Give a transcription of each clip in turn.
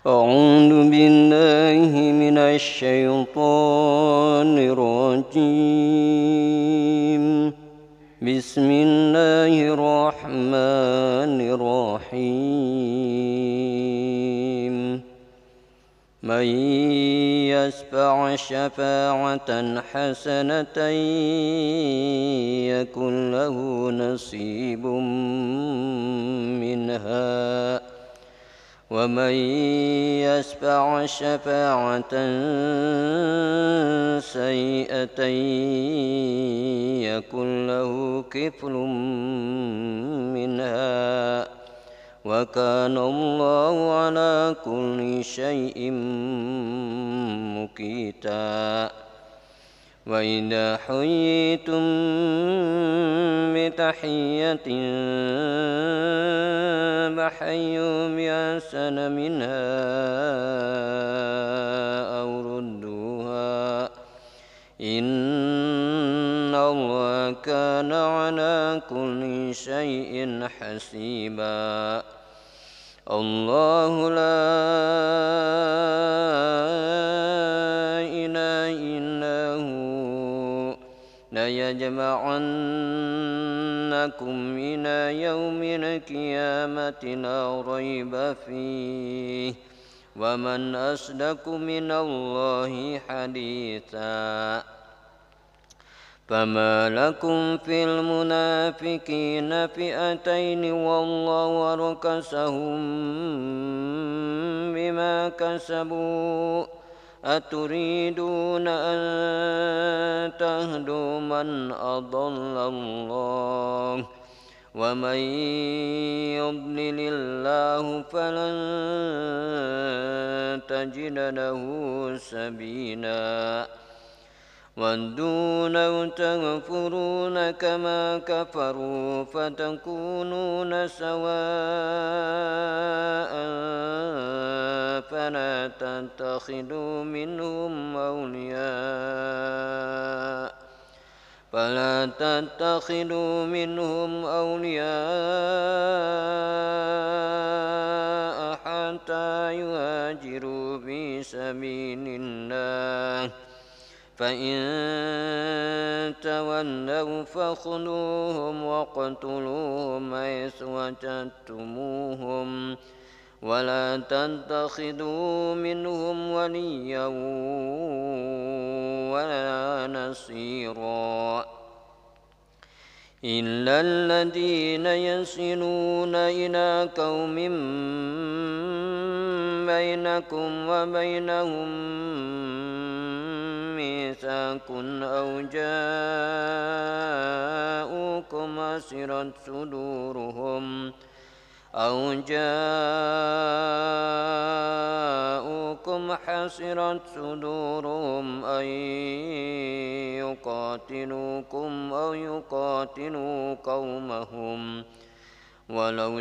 أعوذ بالله من الشيطان الرجيم. بسم الله الرحمن الرحيم. من يشفع شفاعة حسنة يكن له نصيب منها، ومن يشفع شفاعة سيئة يكن له كفل منها، وكان الله على كل شيء مقيتا. وإذا حييتم بتحية فحيوا بأحسن منها أو ردوها، إن الله كان على كل شيء حسيبا. الله لا إله إلا هو ليجمعنكم إلى يوم القيامة لا ريب فيه، ومن أصدق من الله حديثا. فما لكم في المنافقين فئتين والله أركسهم بما كسبوا، أتريدون أن تهدوا من أضل الله، ومن يضلل الله فلن تجد له سبيلا. ودوا لو تغفرون كما كفروا فتكونون سواء فلا تتخذوا منهم أولياء حتى يهاجروا في سبيل الله، فإن تولوا فخذوهم واقتلوهم حيث وجدتموهم، ولا تتخذوا منهم وليا ولا نصيرا، إلا الذين يصلون إلى قوم بينكم وبينهم ميثاق أو جاءوكم حسرت صدورهم أن يقاتلوكم أو يقاتلوا قومهم، ولو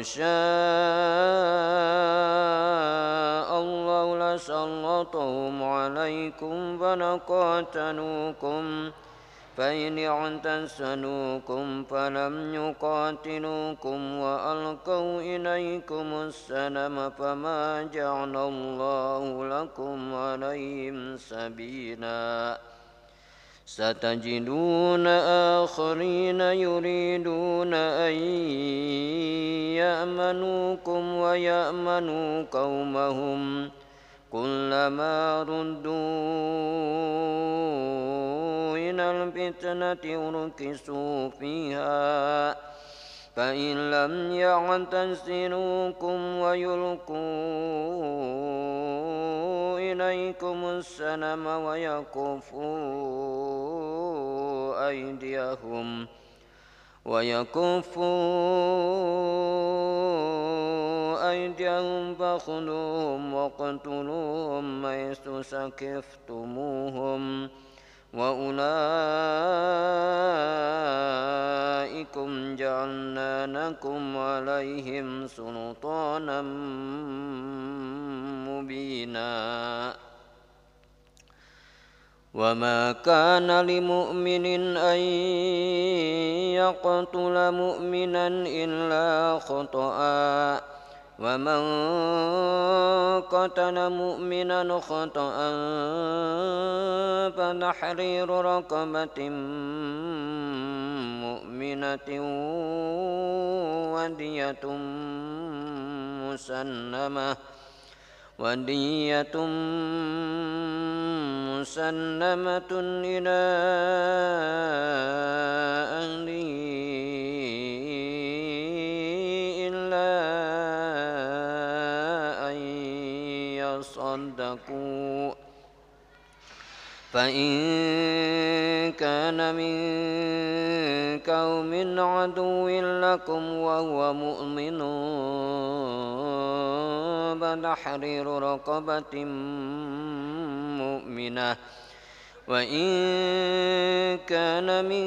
شاء الله لسلطهم عليكم فلقاتلوكم، فإن اعتزلوكم فلم يقاتلوكم وألقوا إليكم السلم فما جعل الله لكم عليهم سبيلا. ستجدون آخرين يريدون أن يأمنوكم ويأمنوا قومهم، كلما ردوا إلى الفتنة أركسوا فيها، فإن لم يعتزلوكم ويلقوا إليكم السلم ويكفوا أيديهم فخذوهم واقتلوهم حيث ثقفتموهم، وأولئكم جعلنا لكم عليهم سلطانا مبينا. وما كان لمؤمن أن يقتل مؤمنا إلا خطأ، ومن قتل مؤمنا خطأ فتحرير رقبة مؤمنة ودية مسلمة إلى أهله إلا أن يصدقوا فإن كان من قوم عدو لكم وهو مؤمن فتحرير رقبة مؤمنة وإن كان من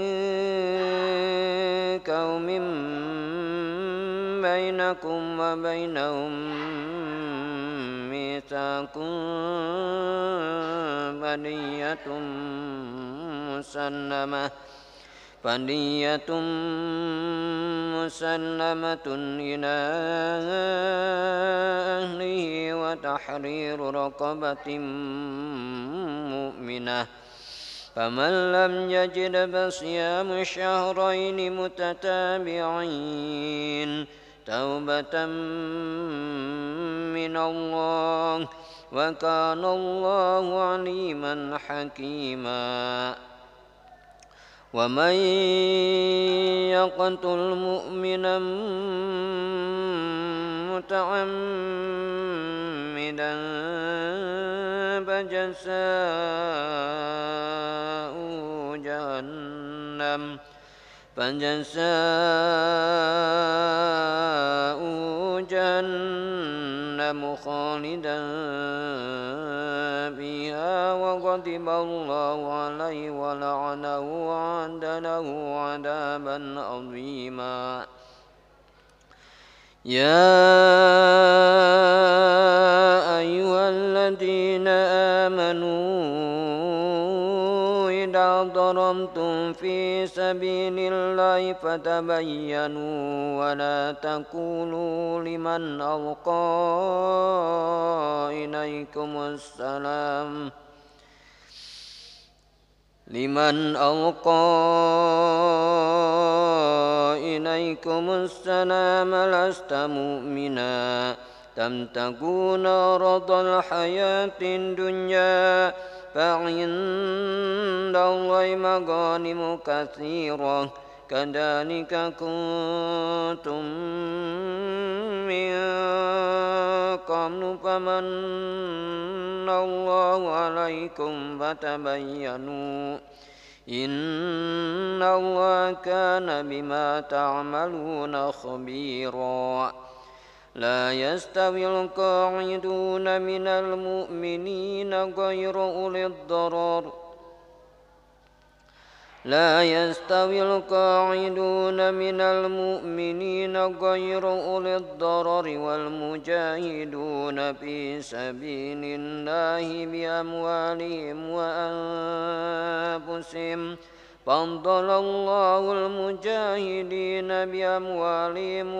قوم بينكم وبينهم ميثاق فدية مسلمة إلى أهله وتحرير رقبة مؤمنة فمن لم يجد فصيام شهرين متتابعين توبة من الله وكان الله عليما حكيما ومن يقتل مؤمنا متعمدا فجزاؤه جهنم خالدا فيها وغضب الله عليه ولعنه وأعد له عذابا عظيما يا أيها الذين آمنوا إذا ضربتم في سبيل الله فتبينوا ولا تقولوا لمن ألقى إليكم السلام لست مؤمنا تبتغون عرض الحياة الدنيا فعند الله مغانم كثيرة كذلك كنتم من قبل فمن الله عليكم فتبينوا إن الله كان بما تعملون خبيرا لا يستوي القاعدون من المؤمنين غير أولي الضرر والمجاهدون في سبيل الله بأموالهم وأنفسهم فضل الله المجاهدين بأموالهم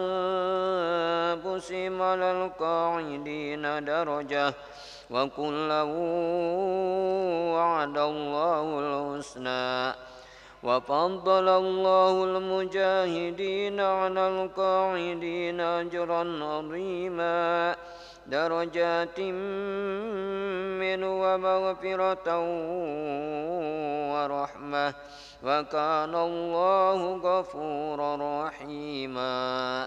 وأنفسهم على القاعدين درجة وكلا وعد الله الحسنى وفضل الله المجاهدين على القاعدين أجرا عظيما درجات منه ومغفرة ورحمة وكان الله غفورا رحيما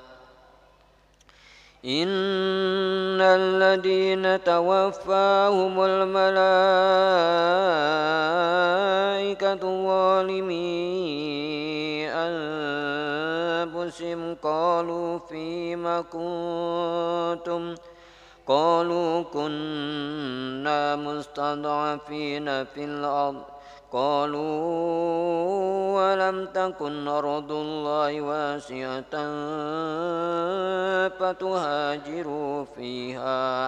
إن الذين توفاهم الملائكة ظالمي أنفسهم قالوا فيم كنتم قالوا كنا مستضعفين في الأرض قالوا ولم تكن أرض الله واسعة فتهاجروا فيها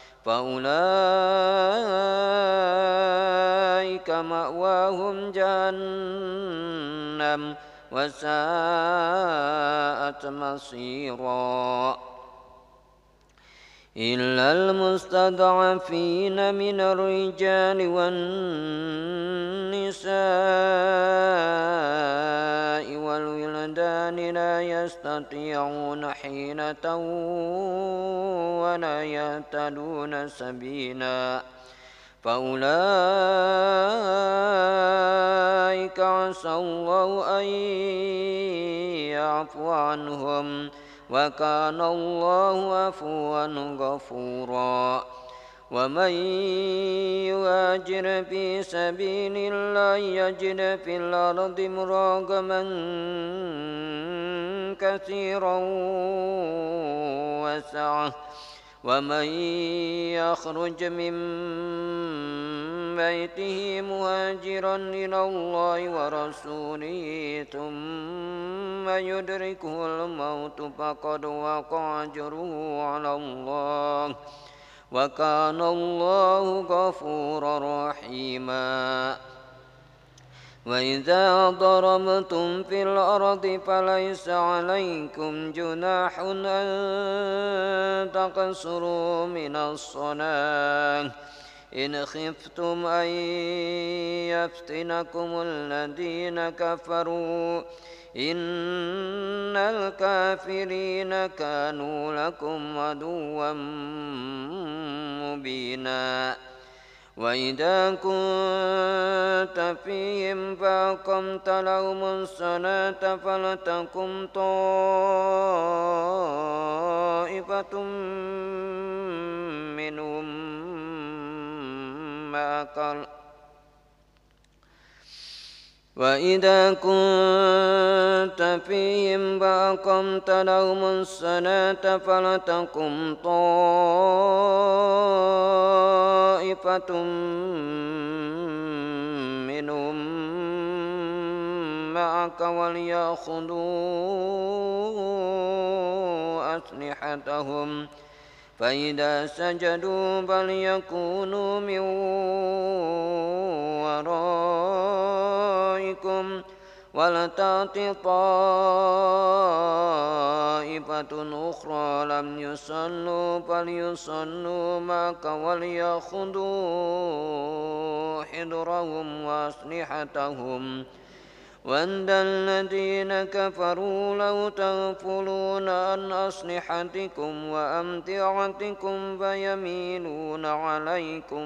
فأولئك مأواهم جهنم وساءت مصيرا إلا المستضعفين من الرجال والنساء والولدان لا يستطيعون حيلة ولا يهتدون سبيلا فأولئك عسى الله أن يعفو عنهم وكان الله عفوا غفورا ومن يهاجر في سبيل الله يجد في الأرض مراغما كثيرا وسعة ومن يخرج من بيته مهاجرا إلى الله ورسوله ثم يدركه الموت فقد وقع أجره على الله وكان الله غفورا رحيما وإذا ضربتم في الأرض فليس عليكم جناح أن تقصروا من الصلاة إن خفتم أن يفتنكم الذين كفروا إن الكافرين كانوا لكم عدوا مبينا وإذا كنت فيهم فأقمت لهم الصلاة فلتقم طائفة منهم معك وإذا كنت فيهم فأقمت لهم الصلاة فلتقم طائفة منهم معك وليأخذوا أسلحتهم فإذا سجدوا فليكونوا من ورائكم ولتأت طائفة أخرى لم يصلوا فليصلوا معك وليأخذوا حذرهم وأسلحتهم وَإِنَّ الَّذِينَ كَفَرُوا لَوْ تَغْفُلُونَ عَنْ أَسْلِحَتِكُمْ وَأَمْتِعَتِكُمْ فَيَمِيلُونَ عَلَيْكُمْ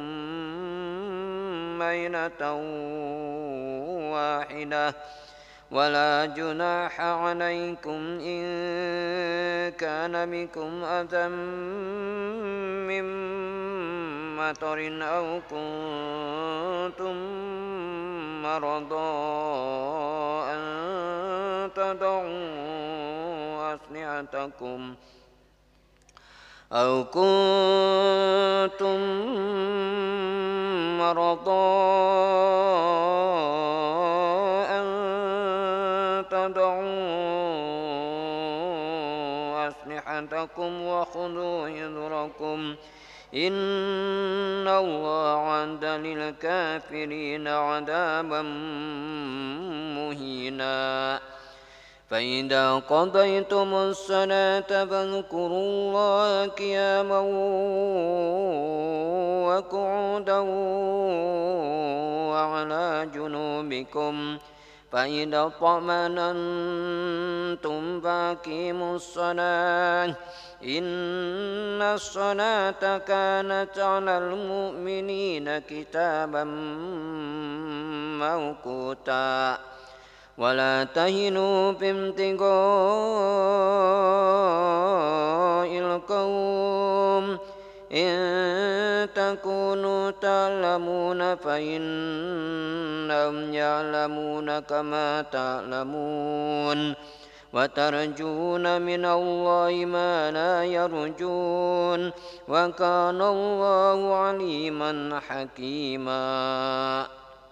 مَيْلَةً وَاحِدَةً ولا جناح عليكم إن كان بكم أذى من مطر أو كنتم مرضى أن تضعوا أسلحتكم أو كنتم مرضى أن تضعوا أسلحتكم وخذوا حذركم إن الله أعد للكافرين عذابا مهينا فإذا قضيتم الصلاة فاذكروا الله قياما وقعودا وعلى جنوبكم فإذا اطمأننتم فأقيموا الصلاة إن الصلاة كانت على المؤمنين كتابا موقوتا ولا تهنوا في ابتغاء القوم إن تكونوا تعلمون فإنهم يعلمون كما تعلمون وترجون من الله ما لا يرجون وكان الله عليما حكيما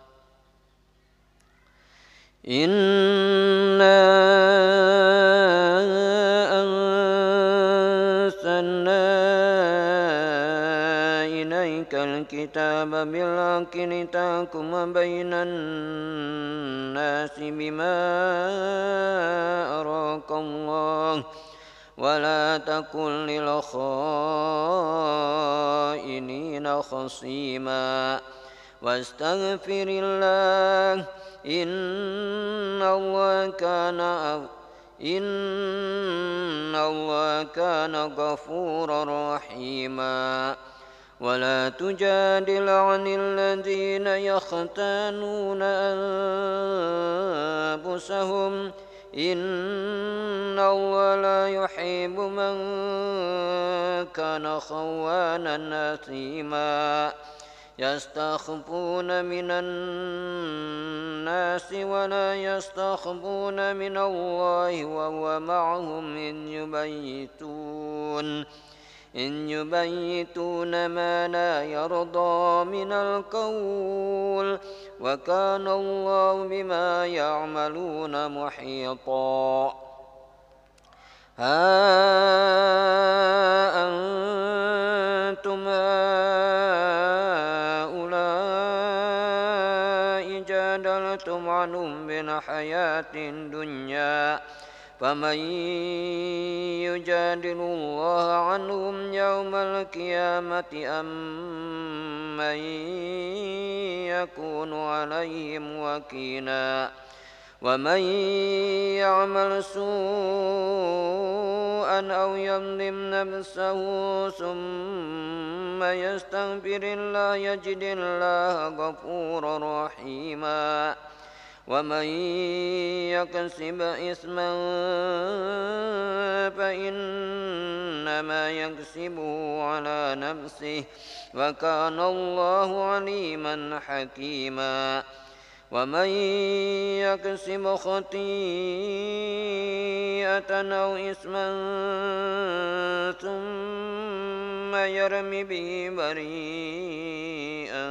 إنا أنزلنا إليك الكتاب بالحق لتحكم بين الناس بما أراك الله ولا تكن للخائنين خصيما واستغفر الله إن الله كان غفورا رحيما ولا تجادل عن الذين يختانون أنفسهم إن الله لا يحب من كان خوانا أثيما يستخفون من الناس ولا يستخفون من الله وهو معهم إن يبيتون ما لا يرضى من القول وكان الله بما يعملون محيطا ها أنتم هؤلاء جادلتم عنهم بالحياة الدنيا فمن يجادل الله عنهم يوم القيامة أم من يكون عليهم وكيلا ومن يعمل سوءا أو يظلم نفسه ثم يستغفر الله يجد الله غفورا رحيما ومن يكسب إثما فإنما يكسبه على نفسه وكان الله عليما حكيما ومن يكسب خطيئة أو إثما ثم يرم به بريئا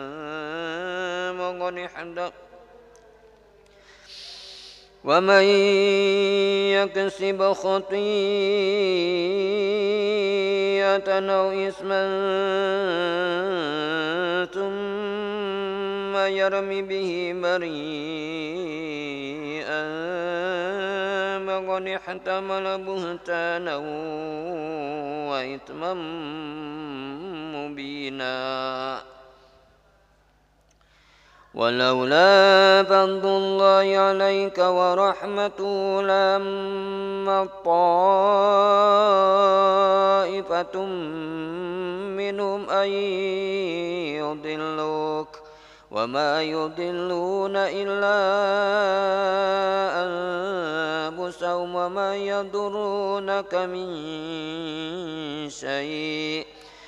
ومن يكسب خطيئة أو إثما ثم يرم به بريئا فقد احتمل بهتانا وإثما مبينا ولولا فضل الله عليك ورحمته لهم طائفة منهم أن يضلوك وما يضلون إلا أنفسهم وما يضرونك من شيء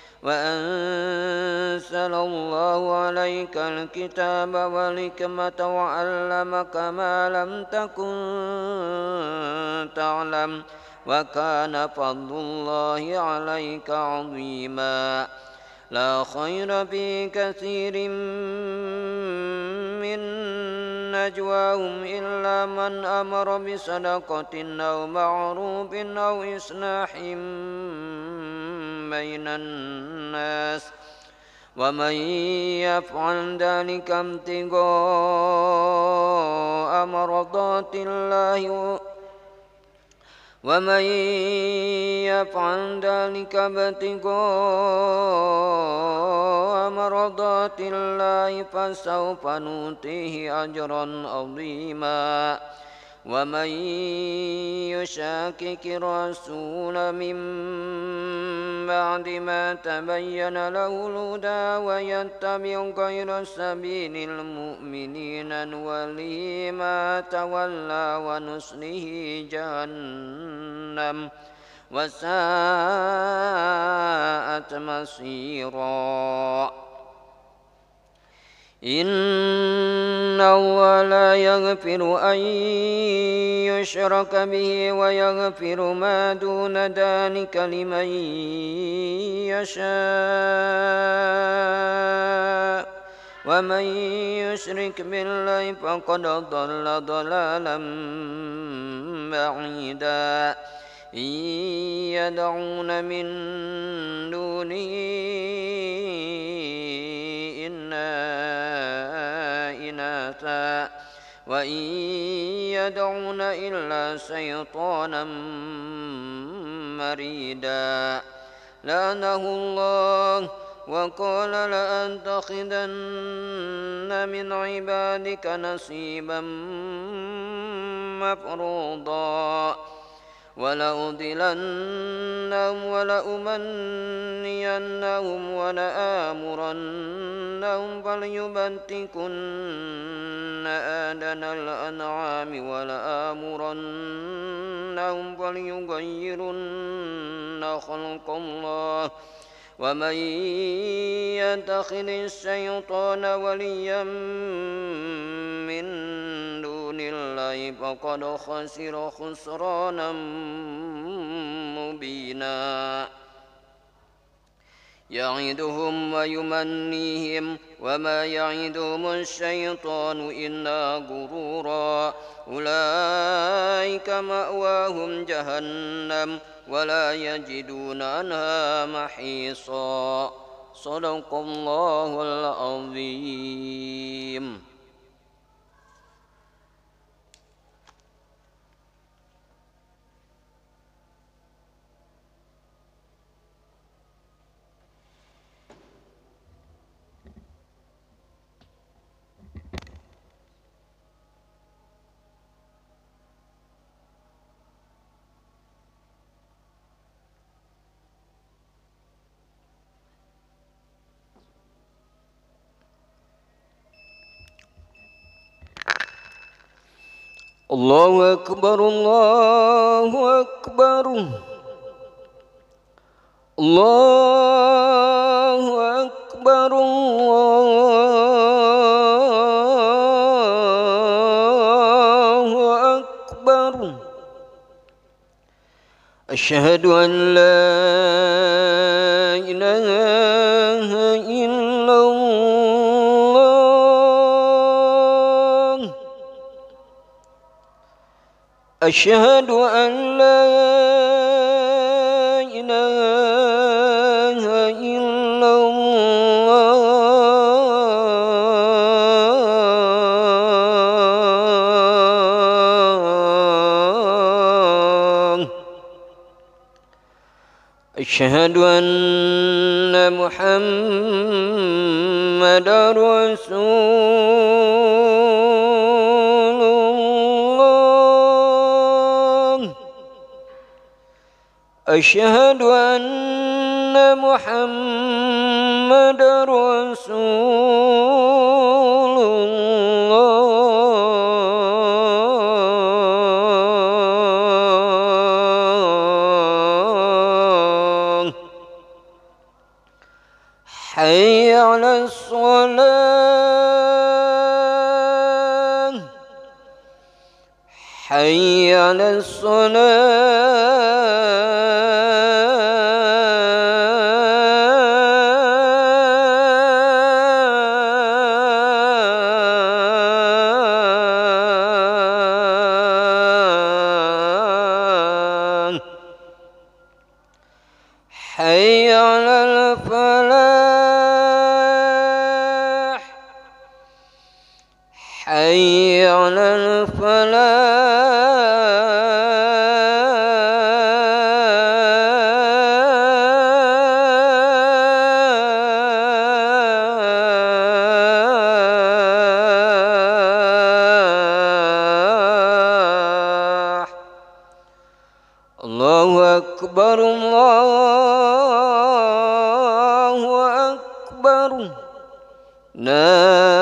وأنزل الله عليك الكتاب والحكمة وعلمك ما لم تكن تعلم وكان فضل الله عليك عظيما لا خير في كثير من نجواهم إلا من أمر بصدقة أو معروف أو إصلاح بين الناس ومن يفعل ذلك ابتغاء مرضات الله فسوف نؤتيه أجرا عظيما ومن يشاكك الرسول من بعد ما تبين له الهدى ويتبع غير سبيل المؤمنين نوله ما تولى ونصله جهنم وساءت مصيرا إن الله لا يغفر أن يشرك به ويغفر ما دون ذلك لمن يشاء ومن يشرك بالله فقد ضل ضلالا بعيدا إن يدعون من دونه وإن يدعون إلا شيطانا مريدا لعنه الله وقال لأتخذن من عبادك نصيبا مفروضا ولأضلنهم ولأمنينهم ولآمرنهم فليبتكن آذان الأنعام ولآمرنهم فليغيرن خلق الله ومن يتخذ الشيطان وليا من دون الله فقد خسر خسرانا مبينا يعدهم ويمنيهم وما يعدهم الشيطان إلا غرورا أولئك مأواهم جهنم ولا يجدون عنها محيصا صدق الله العظيم. الله أكبر الله أكبر الله أكبر الله أكبر أشهد أن لا إله إلا الله أشهد أن لا إله إلا الله أشهد أن محمدا رسول الله أشهد أن محمدا رسول الله حي على الصلاة حي على الصلاة حي على الفلاح حي على الفلاح الله أكبر الله أكبر لا